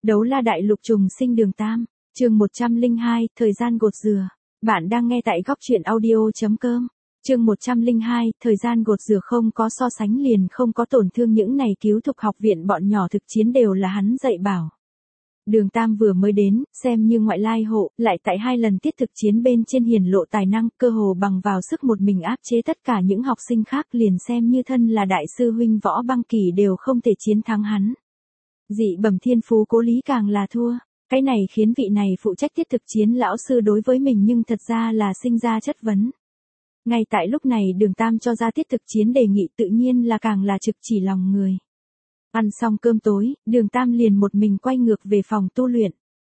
Đấu la đại lục trùng sinh đường Tam, chương 102, thời gian gột dừa. Bạn đang nghe tại góc truyện audio.com. Chương 102, thời gian gột dừa không có so sánh liền không có tổn thương, những này cứu thục học viện bọn nhỏ thực chiến đều là hắn dạy bảo. Đường Tam vừa mới đến, xem như ngoại lai hộ, lại tại 2 lần tiết thực chiến bên trên hiển lộ tài năng, cơ hồ bằng vào sức một mình áp chế tất cả những học sinh khác, liền xem như thân là đại sư huynh Võ Băng Kỳ đều không thể chiến thắng hắn. Dị bẩm thiên phú Cố Lý càng là thua, cái này khiến vị này phụ trách tiết thực chiến lão sư đối với mình nhưng thật ra là sinh ra chất vấn. Ngay tại lúc này Đường Tam cho ra tiết thực chiến đề nghị, tự nhiên là càng là trực chỉ lòng người. Ăn xong cơm tối, Đường Tam liền một mình quay ngược về phòng tu luyện.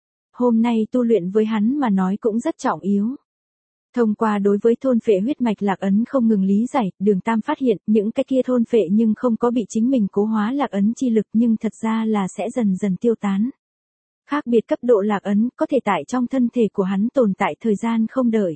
Hôm nay tu luyện với hắn mà nói cũng rất trọng yếu. Thông qua đối với thôn phệ huyết mạch lạc ấn không ngừng lý giải, Đường Tam phát hiện những cái kia thôn phệ nhưng không có bị chính mình cố hóa lạc ấn chi lực, nhưng thật ra là sẽ dần dần tiêu tán. Khác biệt cấp độ lạc ấn có thể tại trong thân thể của hắn tồn tại thời gian không đợi.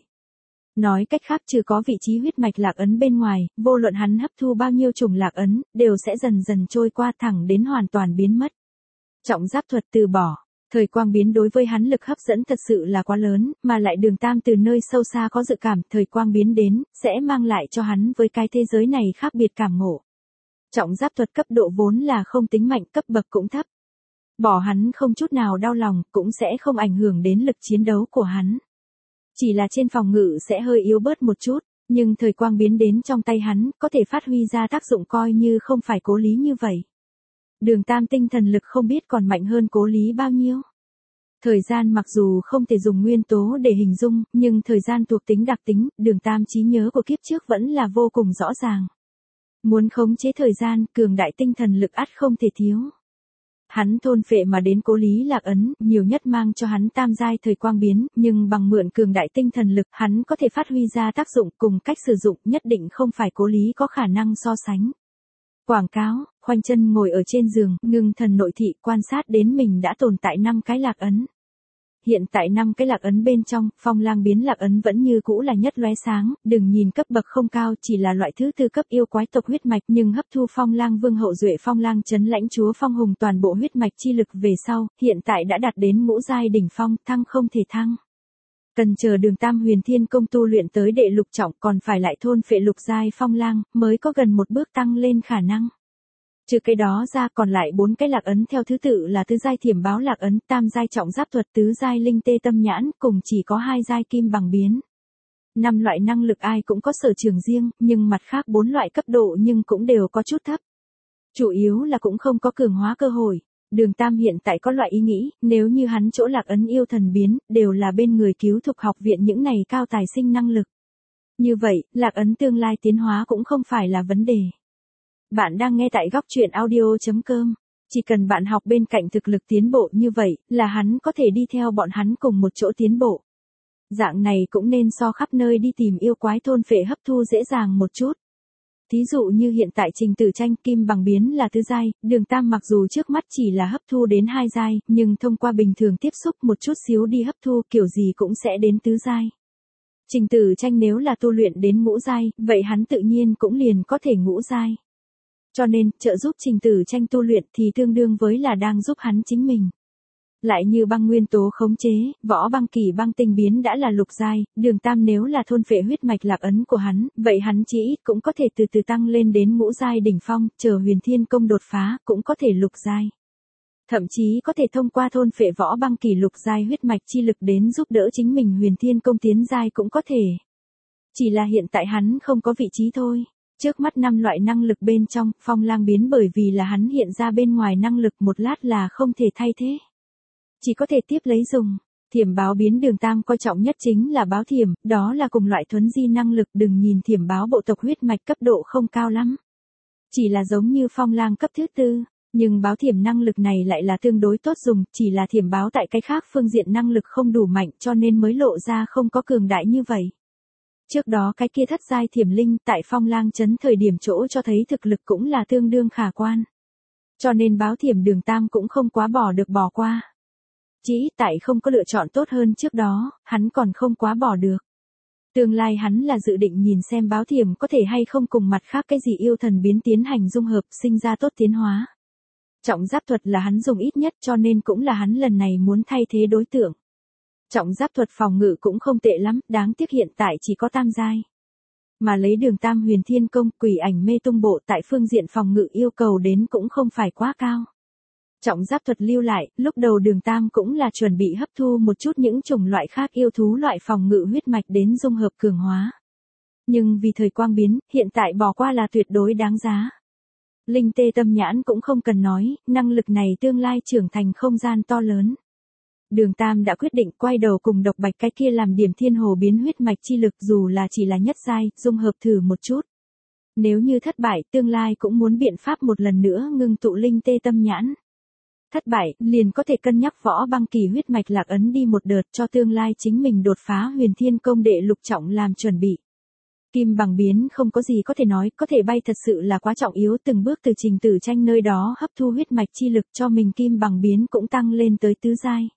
Nói cách khác, trừ có vị trí huyết mạch lạc ấn bên ngoài, vô luận hắn hấp thu bao nhiêu chủng lạc ấn, đều sẽ dần dần trôi qua thẳng đến hoàn toàn biến mất. Trọng giáp thuật từ bỏ. Thời quang biến đối với hắn lực hấp dẫn thật sự là quá lớn, mà lại Đường Tam từ nơi sâu xa có dự cảm thời quang biến đến, sẽ mang lại cho hắn với cái thế giới này khác biệt cảm ngộ. Trọng giáp thuật cấp độ vốn là không tính mạnh, cấp bậc cũng thấp. Bỏ hắn không chút nào đau lòng, cũng sẽ không ảnh hưởng đến lực chiến đấu của hắn. Chỉ là trên phòng ngự sẽ hơi yếu bớt một chút, nhưng thời quang biến đến trong tay hắn, có thể phát huy ra tác dụng coi như không phải Cố Lý như vậy. Đường Tam tinh thần lực không biết còn mạnh hơn Cố Lý bao nhiêu. Thời gian mặc dù không thể dùng nguyên tố để hình dung, nhưng thời gian thuộc tính đặc tính, Đường Tam trí nhớ của kiếp trước vẫn là vô cùng rõ ràng. Muốn khống chế thời gian, cường đại tinh thần lực ắt không thể thiếu. Hắn thôn phệ mà đến Cố Lý lạc ấn, nhiều nhất mang cho hắn tam giai thời quang biến, nhưng bằng mượn cường đại tinh thần lực, hắn có thể phát huy ra tác dụng, cùng cách sử dụng nhất định không phải Cố Lý có khả năng so sánh. Quảng cáo, khoanh chân ngồi ở trên giường, ngưng thần nội thị quan sát đến mình đã tồn tại 5 cái lạc ấn. Hiện tại 5 cái lạc ấn bên trong, phong lang biến lạc ấn vẫn như cũ là nhất lóe sáng, đừng nhìn cấp bậc không cao, chỉ là loại thứ tư cấp yêu quái tộc huyết mạch, nhưng hấp thu phong lang vương hậu duệ phong lang trấn lãnh chúa phong hùng toàn bộ huyết mạch chi lực về sau, hiện tại đã đạt đến ngũ giai đỉnh phong, thăng không thể thăng. Cần chờ Đường Tam huyền thiên công tu luyện tới đệ lục trọng, còn phải lại thôn phệ lục giai phong lang, mới có gần một bước tăng lên khả năng. Trừ cái đó ra, còn lại 4 cái lạc ấn theo thứ tự là tứ giai thiểm báo lạc ấn, tam giai trọng giáp thuật, tứ giai linh tê tâm nhãn, cùng chỉ có 2 giai kim bằng biến. 5 loại năng lực ai cũng có sở trường riêng, nhưng mặt khác 4 loại cấp độ nhưng cũng đều có chút thấp. Chủ yếu là cũng không có cường hóa cơ hội. Đường Tam hiện tại có loại ý nghĩ, nếu như hắn chỗ lạc ấn yêu thần biến, đều là bên người cứu thục học viện những này cao tài sinh năng lực. Như vậy, lạc ấn tương lai tiến hóa cũng không phải là vấn đề. Bạn đang nghe tại góc truyện audio.com. Chỉ cần bạn học bên cạnh thực lực tiến bộ như vậy, là hắn có thể đi theo bọn hắn cùng một chỗ tiến bộ. Dạng này cũng nên so khắp nơi đi tìm yêu quái thôn phệ hấp thu dễ dàng một chút. Thí dụ như hiện tại Trình Tử Tranh kim bằng biến là tứ giai, Đường Tam mặc dù trước mắt chỉ là hấp thu đến 2 giai, nhưng thông qua bình thường tiếp xúc một chút xíu đi hấp thu kiểu gì cũng sẽ đến tứ giai. Trình Tử Tranh nếu là tu luyện đến ngũ giai, vậy hắn tự nhiên cũng liền có thể ngũ giai. Cho nên, trợ giúp Trình Tử Tranh tu luyện thì tương đương với là đang giúp hắn chính mình. Lại như băng nguyên tố khống chế, Võ Băng Kỳ băng tinh biến đã là lục giai, Đường Tam nếu là thôn phệ huyết mạch lạc ấn của hắn, vậy hắn chỉ ít cũng có thể từ từ tăng lên đến ngũ giai đỉnh phong, chờ huyền thiên công đột phá, cũng có thể lục giai. Thậm chí có thể thông qua thôn phệ Võ Băng Kỳ lục giai huyết mạch chi lực đến giúp đỡ chính mình huyền thiên công tiến giai cũng có thể. Chỉ là hiện tại hắn không có vị trí thôi. Trước mắt 5 loại năng lực bên trong, phong lang biến bởi vì là hắn hiện ra bên ngoài năng lực một lát là không thể thay thế. Chỉ có thể tiếp lấy dùng. Thiểm báo biến Đường Tam coi trọng nhất chính là báo thiểm, đó là cùng loại thuấn di năng lực, đừng nhìn thiểm báo bộ tộc huyết mạch cấp độ không cao lắm. Chỉ là giống như phong lang cấp thứ tư, nhưng báo thiểm năng lực này lại là tương đối tốt dùng, chỉ là thiểm báo tại cái khác phương diện năng lực không đủ mạnh cho nên mới lộ ra không có cường đại như vậy. Trước đó cái kia thất giai thiểm linh tại phong lang trấn thời điểm chỗ cho thấy thực lực cũng là tương đương khả quan. Cho nên báo thiểm Đường Tam cũng không quá bỏ được bỏ qua. Chỉ tại không có lựa chọn tốt hơn trước đó, hắn còn không quá bỏ được. Tương lai hắn là dự định nhìn xem báo thiểm có thể hay không cùng mặt khác cái gì yêu thần biến tiến hành dung hợp sinh ra tốt tiến hóa. Trọng giáp thuật là hắn dùng ít nhất cho nên cũng là hắn lần này muốn thay thế đối tượng. Trọng giáp thuật phòng ngự cũng không tệ lắm, đáng tiếc hiện tại chỉ có tam giai. Mà lấy Đường Tam Huyền Thiên Công, Quỷ Ảnh Mê Tung Bộ tại phương diện phòng ngự yêu cầu đến cũng không phải quá cao. Trọng giáp thuật lưu lại, lúc đầu Đường Tam cũng là chuẩn bị hấp thu một chút những chủng loại khác yêu thú loại phòng ngự huyết mạch đến dung hợp cường hóa. Nhưng vì thời quang biến, hiện tại bỏ qua là tuyệt đối đáng giá. Linh tê tâm nhãn cũng không cần nói, năng lực này tương lai trưởng thành không gian to lớn. Đường Tam đã quyết định quay đầu cùng Độc Bạch cái kia làm điểm thiên hồ biến huyết mạch chi lực dù là chỉ là nhất giai, dung hợp thử một chút. Nếu như thất bại, tương lai cũng muốn biện pháp một lần nữa ngưng tụ linh tê tâm nhãn. Thất bại, liền có thể cân nhắc Võ Băng Kỳ huyết mạch lạc ấn đi một đợt cho tương lai chính mình đột phá Huyền Thiên Công đệ lục trọng làm chuẩn bị. Kim bằng biến không có gì có thể nói, có thể bay thật sự là quá trọng yếu, từng bước từ Trình Tử Tranh nơi đó hấp thu huyết mạch chi lực cho mình kim bằng biến cũng tăng lên tới tứ giai.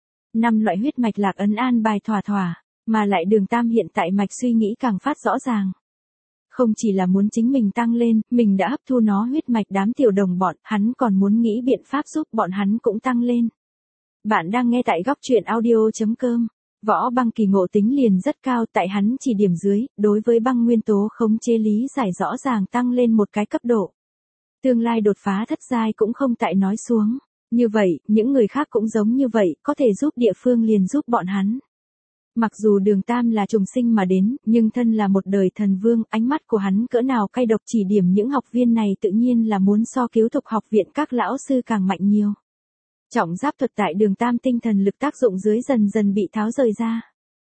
5 loại huyết mạch lạc ấn an bài thỏa thỏa, mà lại Đường Tam hiện tại mạch suy nghĩ càng phát rõ ràng. Không chỉ là muốn chính mình tăng lên, mình đã hấp thu nó huyết mạch đám tiểu đồng bọn, hắn còn muốn nghĩ biện pháp giúp bọn hắn cũng tăng lên. Bạn đang nghe tại góc truyện audio.com. Võ Băng Kỳ ngộ tính liền rất cao, tại hắn chỉ điểm dưới, đối với băng nguyên tố khống chế lý giải rõ ràng tăng lên một cái cấp độ. Tương lai đột phá thất giai cũng không tại nói xuống. Như vậy, những người khác cũng giống như vậy, có thể giúp địa phương liền giúp bọn hắn. Mặc dù Đường Tam là trùng sinh mà đến, nhưng thân là một đời thần vương, ánh mắt của hắn cỡ nào cay độc, chỉ điểm những học viên này tự nhiên là muốn so cứu thục học viện các lão sư càng mạnh nhiều. Trọng giáp thuật tại Đường Tam tinh thần lực tác dụng dưới dần dần bị tháo rời ra.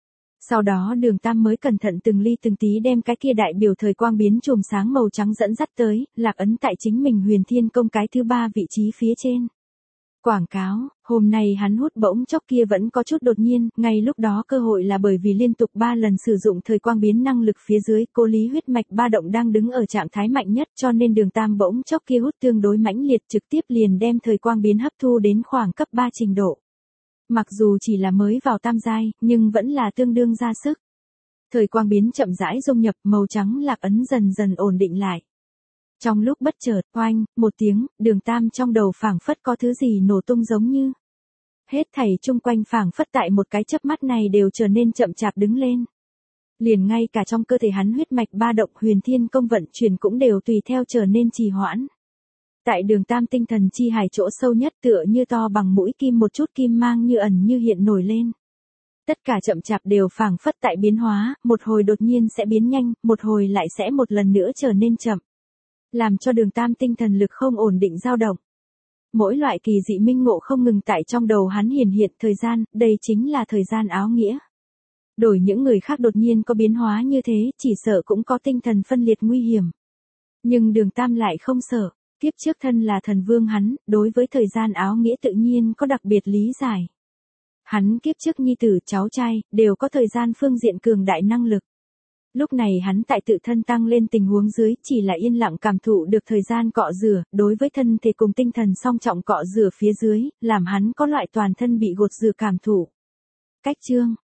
Sau đó Đường Tam mới cẩn thận từng ly từng tí đem cái kia đại biểu thời quang biến chùm sáng màu trắng dẫn dắt tới, lạc ấn tại chính mình Huyền Thiên Công cái thứ 3 vị trí phía trên. Quảng cáo, hôm nay hắn hút bỗng chốc kia vẫn có chút đột nhiên, ngay lúc đó cơ hội là bởi vì liên tục 3 lần sử dụng thời quang biến năng lực phía dưới, cô lý huyết mạch ba động đang đứng ở trạng thái mạnh nhất cho nên Đường Tam bỗng chốc kia hút tương đối mãnh liệt trực tiếp liền đem thời quang biến hấp thu đến khoảng cấp 3 trình độ. Mặc dù chỉ là mới vào tam giai, nhưng vẫn là tương đương ra sức. Thời quang biến chậm rãi dung nhập, màu trắng lạc ấn dần dần ổn định lại. Trong lúc bất chợt, oanh, một tiếng, Đường Tam trong đầu phảng phất có thứ gì nổ tung giống như. Hết thảy chung quanh phảng phất tại một cái chớp mắt này đều trở nên chậm chạp đứng lên. Liền ngay cả trong cơ thể hắn huyết mạch ba động Huyền Thiên Công vận chuyển cũng đều tùy theo trở nên trì hoãn. Tại Đường Tam tinh thần chi hải chỗ sâu nhất tựa như to bằng mũi kim một chút kim mang như ẩn như hiện nổi lên. Tất cả chậm chạp đều phảng phất tại biến hóa, một hồi đột nhiên sẽ biến nhanh, một hồi lại sẽ một lần nữa trở nên chậm. Làm cho Đường Tam tinh thần lực không ổn định dao động. Mỗi loại kỳ dị minh ngộ không ngừng tại trong đầu hắn hiển hiện thời gian, đây chính là thời gian áo nghĩa. Đổi những người khác đột nhiên có biến hóa như thế, chỉ sợ cũng có tinh thần phân liệt nguy hiểm. Nhưng Đường Tam lại không sợ, kiếp trước thân là thần vương hắn, đối với thời gian áo nghĩa tự nhiên có đặc biệt lý giải. Hắn kiếp trước nhi tử cháu trai, đều có thời gian phương diện cường đại năng lực. Lúc này hắn tại tự thân tăng lên tình huống dưới, chỉ là yên lặng cảm thụ được thời gian cọ rửa, đối với thân thể cùng tinh thần song trọng cọ rửa phía dưới, làm hắn có loại toàn thân bị gột rửa cảm thụ. Cách chương,